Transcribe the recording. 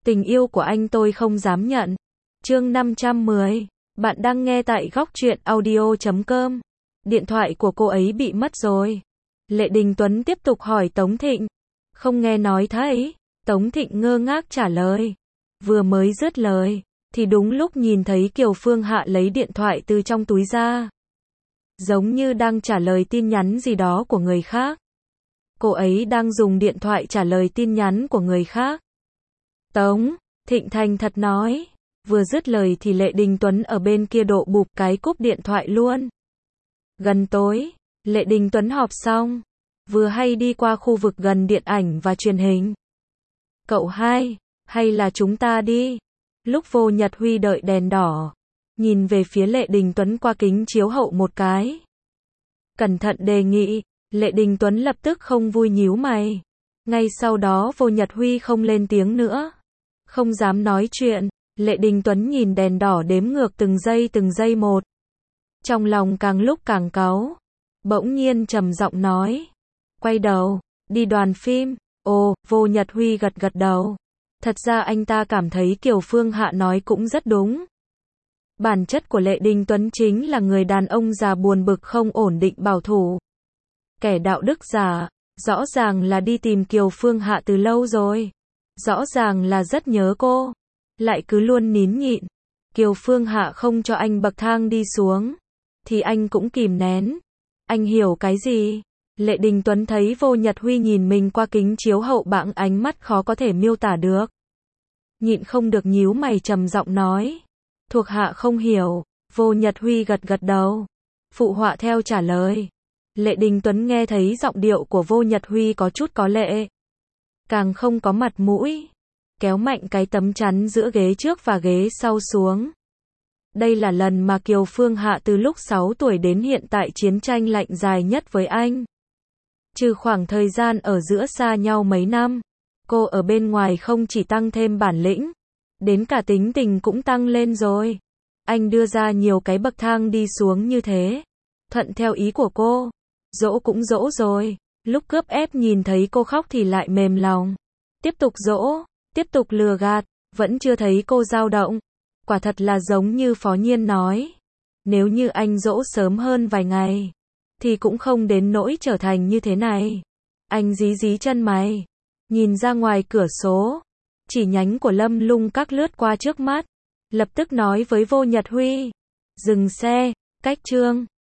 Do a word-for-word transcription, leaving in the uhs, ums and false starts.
Tình yêu của anh tôi không dám nhận. Chương năm trăm mười. Bạn đang nghe tại góc truyện audio chấm com. Điện thoại của cô ấy bị mất rồi. Lệ Đình Tuấn tiếp tục hỏi Tống Thịnh. Không nghe nói thấy. Tống Thịnh ngơ ngác trả lời. Vừa mới dứt lời, thì đúng lúc nhìn thấy Kiều Phương Hạ lấy điện thoại từ trong túi ra. Giống như đang trả lời tin nhắn gì đó của người khác. Cô ấy đang dùng điện thoại trả lời tin nhắn của người khác. Tống Thịnh thành thật nói. Vừa dứt lời thì Lệ Đình Tuấn ở bên kia độ bụp cái cúp điện thoại luôn. Gần tối, Lệ Đình Tuấn họp xong. Vừa hay đi qua khu vực gần điện ảnh và truyền hình. Cậu hai, hay là chúng ta đi? Lúc Vô Nhật Huy đợi đèn đỏ, nhìn về phía Lệ Đình Tuấn qua kính chiếu hậu một cái. Cẩn thận đề nghị, Lệ Đình Tuấn lập tức không vui nhíu mày. Ngay sau đó Vô Nhật Huy không lên tiếng nữa. Không dám nói chuyện, Lệ Đình Tuấn nhìn đèn đỏ đếm ngược từng giây từng giây một. Trong lòng càng lúc càng cáu. Bỗng nhiên trầm giọng nói. Quay đầu, đi đoàn phim. Ồ, Vô Nhật Huy gật gật đầu. Thật ra anh ta cảm thấy Kiều Phương Hạ nói cũng rất đúng. Bản chất của Lệ Đình Tuấn chính là người đàn ông già buồn bực không ổn định bảo thủ. Kẻ đạo đức giả, rõ ràng là đi tìm Kiều Phương Hạ từ lâu rồi. Rõ ràng là rất nhớ cô. Lại cứ luôn nín nhịn. Kiều Phương Hạ không cho anh bậc thang đi xuống. Thì anh cũng kìm nén. Anh hiểu cái gì? Lệ Đình Tuấn thấy Vô Nhật Huy nhìn mình qua kính chiếu hậu bằng ánh mắt khó có thể miêu tả được. Nhịn không được nhíu mày trầm giọng nói. Thuộc hạ không hiểu. Vô Nhật Huy gật gật đầu. Phụ họa theo trả lời. Lệ Đình Tuấn nghe thấy giọng điệu của Vô Nhật Huy có chút có lệ. Càng không có mặt mũi. Kéo mạnh cái tấm chắn giữa ghế trước và ghế sau xuống. Đây là lần mà Kiều Phương Hạ từ lúc sáu tuổi đến hiện tại chiến tranh lạnh dài nhất với anh. Trừ khoảng thời gian ở giữa xa nhau mấy năm, cô ở bên ngoài không chỉ tăng thêm bản lĩnh, đến cả tính tình cũng tăng lên rồi. Anh đưa ra nhiều cái bậc thang đi xuống như thế. Thuận theo ý của cô. Dỗ cũng dỗ rồi. Lúc cướp ép nhìn thấy cô khóc thì lại mềm lòng. Tiếp tục dỗ, tiếp tục lừa gạt, vẫn chưa thấy cô dao động. Quả thật là giống như Phó Nhiên nói. Nếu như anh dỗ sớm hơn vài ngày, thì cũng không đến nỗi trở thành như thế này. Anh dí dí chân mày, nhìn ra ngoài cửa sổ. Chỉ nhánh của Lâm Lung Các lướt qua trước mắt. Lập tức nói với Vô Nhật Huy. Dừng xe, cách chương.